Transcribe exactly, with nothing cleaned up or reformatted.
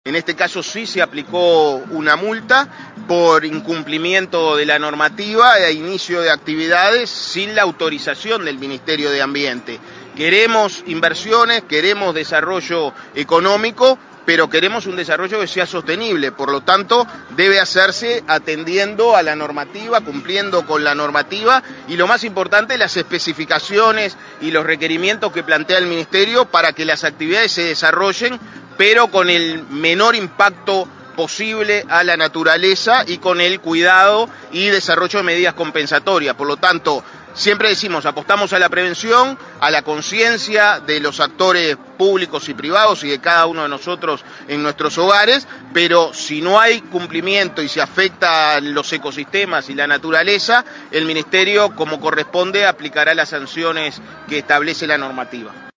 En este caso sí se aplicó una multa por incumplimiento de la normativa e inicio de actividades sin la autorización del Ministerio de Ambiente. Queremos inversiones, queremos desarrollo económico, pero queremos un desarrollo que sea sostenible, por lo tanto debe hacerse atendiendo a la normativa, cumpliendo con la normativa y lo más importante, las especificaciones y los requerimientos que plantea el Ministerio para que las actividades se desarrollen, pero con el menor impacto posible a la naturaleza y con el cuidado y desarrollo de medidas compensatorias. Por lo tanto, siempre decimos, apostamos a la prevención, a la conciencia de los actores públicos y privados y de cada uno de nosotros en nuestros hogares, pero si no hay cumplimiento y se afectan los ecosistemas y la naturaleza, el Ministerio, como corresponde, aplicará las sanciones que establece la normativa.